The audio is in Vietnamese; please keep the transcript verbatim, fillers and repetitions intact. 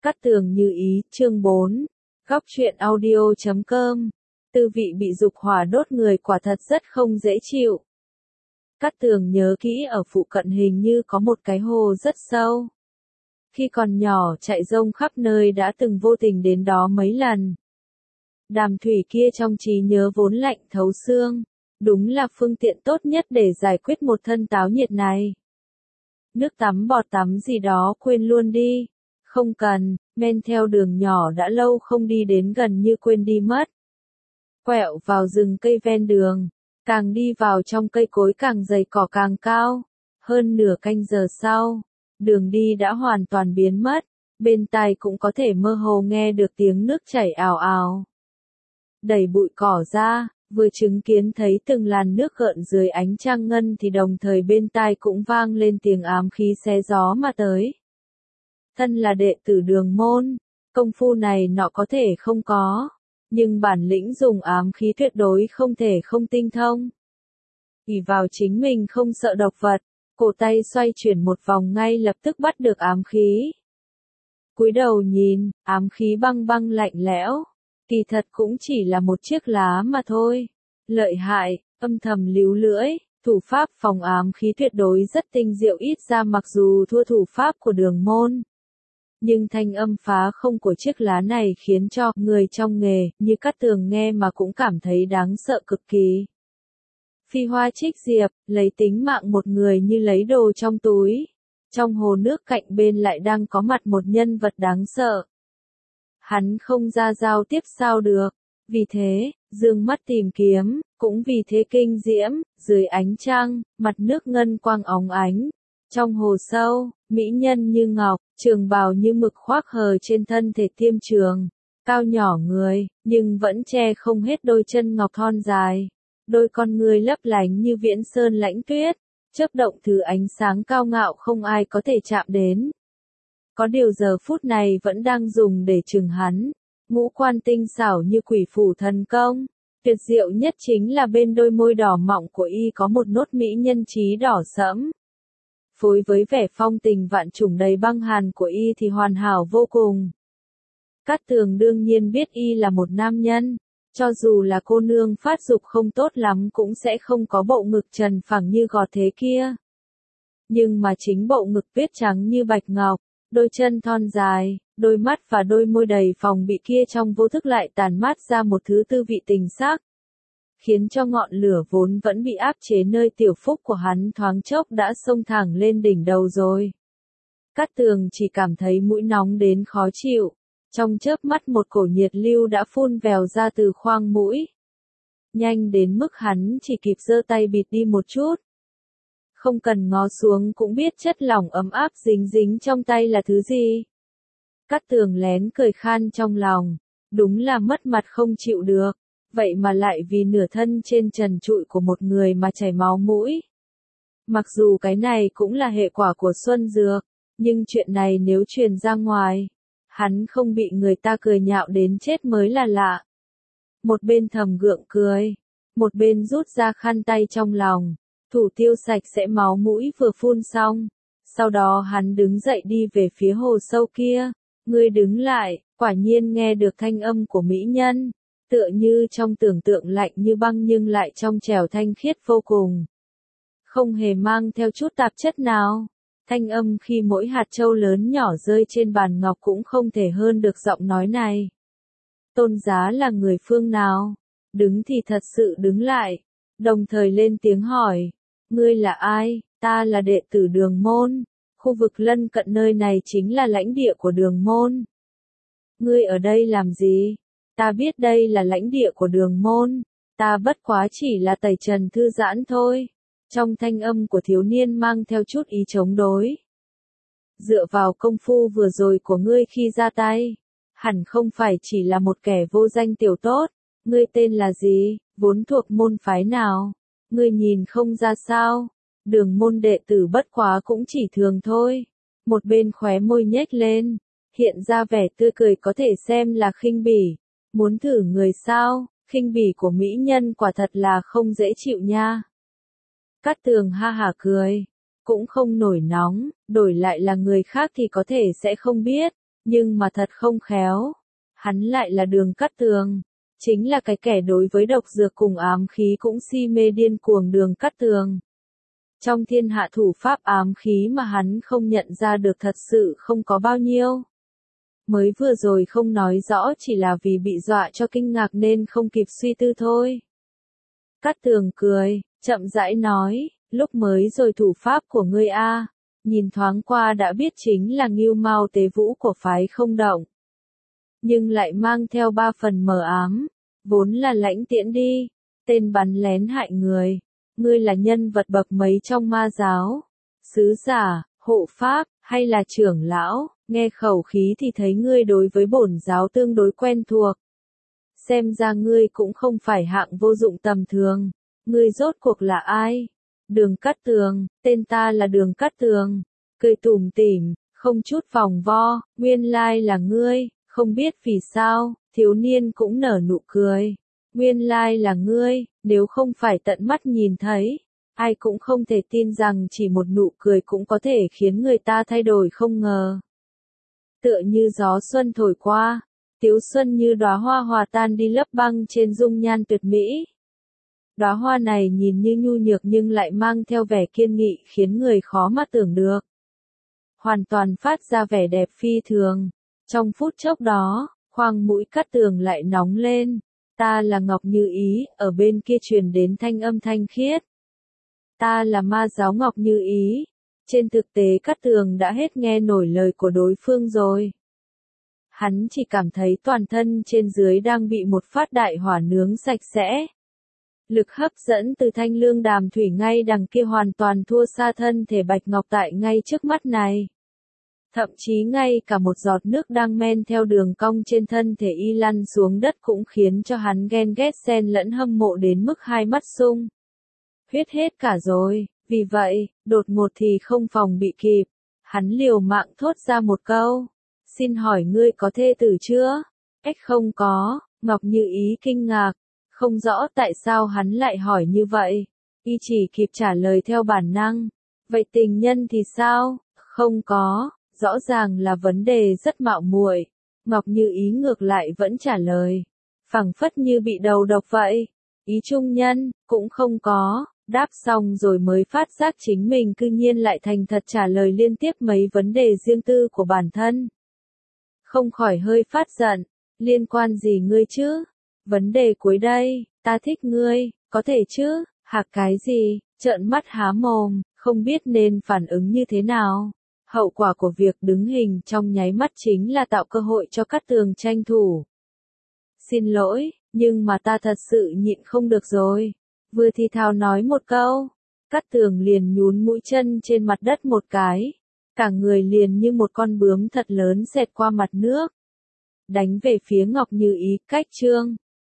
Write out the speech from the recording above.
Cát tường như ý, chương bốn. Góc truyện audio chấm com. Tư vị bị dục hỏa đốt người quả thật rất không dễ chịu. Cát tường nhớ kỹ ở phụ cận hình như có một cái hồ rất sâu. Khi còn nhỏ chạy rông khắp nơi đã từng vô tình đến đó mấy lần. Đàm thủy kia trong trí nhớ vốn lạnh thấu xương, đúng là phương tiện tốt nhất để giải quyết một thân táo nhiệt này. Nước tắm bọt tắm gì đó quên luôn đi. Không cần, men theo đường nhỏ đã lâu không đi đến gần như quên đi mất. Quẹo vào rừng cây ven đường, càng đi vào trong cây cối càng dày cỏ càng cao. Hơn nửa canh giờ sau, đường đi đã hoàn toàn biến mất, bên tai cũng có thể mơ hồ nghe được tiếng nước chảy ào ào. Đẩy bụi cỏ ra, vừa chứng kiến thấy từng làn nước gợn dưới ánh trăng ngân thì đồng thời bên tai cũng vang lên tiếng ám khí xé gió mà tới. Thân là đệ tử đường môn, công phu này nọ có thể không có, nhưng bản lĩnh dùng ám khí tuyệt đối không thể không tinh thông. ỷ vào chính mình không sợ độc vật, cổ tay xoay chuyển một vòng ngay lập tức bắt được ám khí. Cúi đầu nhìn, ám khí băng băng lạnh lẽo, kỳ thật cũng chỉ là một chiếc lá mà thôi. Lợi hại, âm thầm líu lưỡi, thủ pháp phòng ám khí tuyệt đối rất tinh diệu, ít ra mặc dù thua thủ pháp của đường môn. Nhưng thanh âm phá không của chiếc lá này khiến cho người trong nghề như Cát Tường nghe mà cũng cảm thấy đáng sợ cực kỳ. Phi hoa trích diệp, lấy tính mạng một người như lấy đồ trong túi. Trong hồ nước cạnh bên lại đang có mặt một nhân vật đáng sợ. Hắn không ra giao tiếp sao được, vì thế, dương mắt tìm kiếm, cũng vì thế kinh diễm, dưới ánh trăng, mặt nước ngân quang óng ánh. Trong hồ sâu, mỹ nhân như ngọc, trường bào như mực khoác hờ trên thân thể tiêm trường, cao nhỏ người, nhưng vẫn che không hết đôi chân ngọc thon dài. Đôi con người lấp lánh như viễn sơn lãnh tuyết, chớp động thứ ánh sáng cao ngạo không ai có thể chạm đến. Có điều giờ phút này vẫn đang dùng để chừng hắn, ngũ quan tinh xảo như quỷ phủ thần công. Tuyệt diệu nhất chính là bên đôi môi đỏ mọng của y có một nốt mỹ nhân trí đỏ sẫm. Phối với vẻ phong tình vạn trùng đầy băng hàn của y thì hoàn hảo vô cùng. Cát Tường đương nhiên biết y là một nam nhân, cho dù là cô nương phát dục không tốt lắm cũng sẽ không có bộ ngực trần phẳng như gọt thế kia. Nhưng mà chính bộ ngực tuyết trắng như bạch ngọc, đôi chân thon dài, đôi mắt và đôi môi đầy phòng bị kia trong vô thức lại tàn mát ra một thứ tư vị tình sắc, khiến cho ngọn lửa vốn vẫn bị áp chế nơi tiểu phúc của hắn thoáng chốc đã xông thẳng lên đỉnh đầu rồi. Cát Tường chỉ cảm thấy mũi nóng đến khó chịu, trong chớp mắt một cổ nhiệt lưu đã phun vèo ra từ khoang mũi. Nhanh đến mức hắn chỉ kịp giơ tay bịt đi một chút. Không cần ngó xuống cũng biết chất lỏng ấm áp dính dính trong tay là thứ gì. Cát Tường lén cười khan trong lòng, đúng là mất mặt không chịu được. Vậy mà lại vì nửa thân trên trần trụi của một người mà chảy máu mũi. Mặc dù cái này cũng là hệ quả của xuân dược, nhưng chuyện này nếu truyền ra ngoài, hắn không bị người ta cười nhạo đến chết mới là lạ. Một bên thầm gượng cười, một bên rút ra khăn tay trong lòng, thủ tiêu sạch sẽ máu mũi vừa phun xong. Sau đó hắn đứng dậy đi về phía hồ sâu kia. Người đứng lại, quả nhiên nghe được thanh âm của mỹ nhân. Tựa như trong tưởng tượng lạnh như băng nhưng lại trong trẻo thanh khiết vô cùng. Không hề mang theo chút tạp chất nào. Thanh âm khi mỗi hạt châu lớn nhỏ rơi trên bàn ngọc cũng không thể hơn được giọng nói này. Tôn Giá là người phương nào? Đứng thì thật sự đứng lại, đồng thời lên tiếng hỏi. Ngươi là ai? Ta là đệ tử đường môn. Khu vực lân cận nơi này chính là lãnh địa của đường môn. Ngươi ở đây làm gì? Ta biết đây là lãnh địa của đường môn, ta bất quá chỉ là tẩy trần thư giãn thôi. Trong thanh âm của thiếu niên mang theo chút ý chống đối. Dựa vào công phu vừa rồi của ngươi khi ra tay, hẳn không phải chỉ là một kẻ vô danh tiểu tốt. Ngươi tên là gì, vốn thuộc môn phái nào? Ngươi nhìn không ra sao? Đường môn đệ tử bất quá cũng chỉ thường thôi. Một bên khóe môi nhếch lên, hiện ra vẻ tươi cười có thể xem là khinh bỉ. Muốn thử người sao, khinh bỉ của mỹ nhân quả thật là không dễ chịu nha. Cát Tường ha hả cười, cũng không nổi nóng, đổi lại là người khác thì có thể sẽ không biết, Nhưng mà thật không khéo, hắn lại là Đường Cát Tường, chính là cái kẻ đối với độc dược cùng ám khí cũng si mê điên cuồng Đường Cát Tường. Trong thiên hạ thủ pháp ám khí mà hắn không nhận ra được thật sự không có bao nhiêu. Mới vừa rồi không nói rõ chỉ là vì bị dọa cho kinh ngạc nên không kịp suy tư thôi. Cát Tường cười, chậm rãi nói, lúc mới rồi thủ pháp của ngươi a, nhìn thoáng qua đã biết chính là Ngưu Mao Tế Vũ của phái Không Động. Nhưng lại mang theo ba phần mờ ám, vốn là Lãnh Tiễn đi, tên bắn lén hại người. Ngươi là nhân vật bậc mấy trong ma giáo? Sứ giả, hộ pháp, hay là trưởng lão? Nghe khẩu khí thì thấy ngươi đối với bổn giáo tương đối quen thuộc. Xem ra ngươi cũng không phải hạng vô dụng tầm thường. Ngươi rốt cuộc là ai? Đường Cát Tường, tên ta là Đường Cát Tường. Cười tủm tỉm, không chút vòng vo, nguyên lai là ngươi, không biết vì sao, thiếu niên cũng nở nụ cười. Nguyên lai là ngươi, nếu không phải tận mắt nhìn thấy, ai cũng không thể tin rằng chỉ một nụ cười cũng có thể khiến người ta thay đổi không ngờ. Tựa như gió xuân thổi qua, tiếu xuân như đóa hoa hòa tan đi lấp băng trên dung nhan tuyệt mỹ. Đóa hoa này nhìn như nhu nhược nhưng lại mang theo vẻ kiên nghị khiến người khó mà tưởng được. Hoàn toàn phát ra vẻ đẹp phi thường. Trong phút chốc đó, khoang mũi Cát Tường lại nóng lên. Ta là Ngọc Như Ý, ở bên kia truyền đến thanh âm thanh khiết. Ta là ma giáo Ngọc Như Ý. Trên thực tế Cát Tường đã hết nghe nổi lời của đối phương rồi. Hắn chỉ cảm thấy toàn thân trên dưới đang bị một phát đại hỏa nướng sạch sẽ. Lực hấp dẫn từ thanh lương đàm thủy ngay đằng kia hoàn toàn thua xa thân thể bạch ngọc tại ngay trước mắt này. Thậm chí ngay cả một giọt nước đang men theo đường cong trên thân thể y lăn xuống đất cũng khiến cho hắn ghen ghét xen lẫn hâm mộ đến mức hai mắt sung. Huyết hết cả rồi, vì vậy, đột ngột thì không phòng bị kịp. Hắn liều mạng thốt ra một câu. Xin hỏi ngươi có thê tử chưa? Ếch không có, Ngọc Như Ý kinh ngạc. Không rõ tại sao hắn lại hỏi như vậy. Y chỉ kịp trả lời theo bản năng. Vậy tình nhân thì sao? Không có. Rõ ràng là vấn đề rất mạo muội. Ngọc Như Ý ngược lại vẫn trả lời. Phảng phất như bị đầu độc vậy. Ý trung nhân, cũng không có. Đáp xong rồi mới phát giác chính mình cư nhiên lại thành thật trả lời liên tiếp mấy vấn đề riêng tư của bản thân. Không khỏi hơi phát giận. Liên quan gì ngươi chứ? Vấn đề cuối đây, ta thích ngươi, có thể chứ? Hạc cái gì? Trợn mắt há mồm, không biết nên phản ứng như thế nào. Hậu quả của việc đứng hình trong nháy mắt chính là tạo cơ hội cho Cát Tường tranh thủ. Xin lỗi, nhưng mà ta thật sự nhịn không được rồi. Vừa thì thào nói một câu, Cát Tường liền nhún mũi chân trên mặt đất một cái. Cả người liền như một con bướm thật lớn xẹt qua mặt nước. Đánh về phía Ngọc Như Ý, cách chương.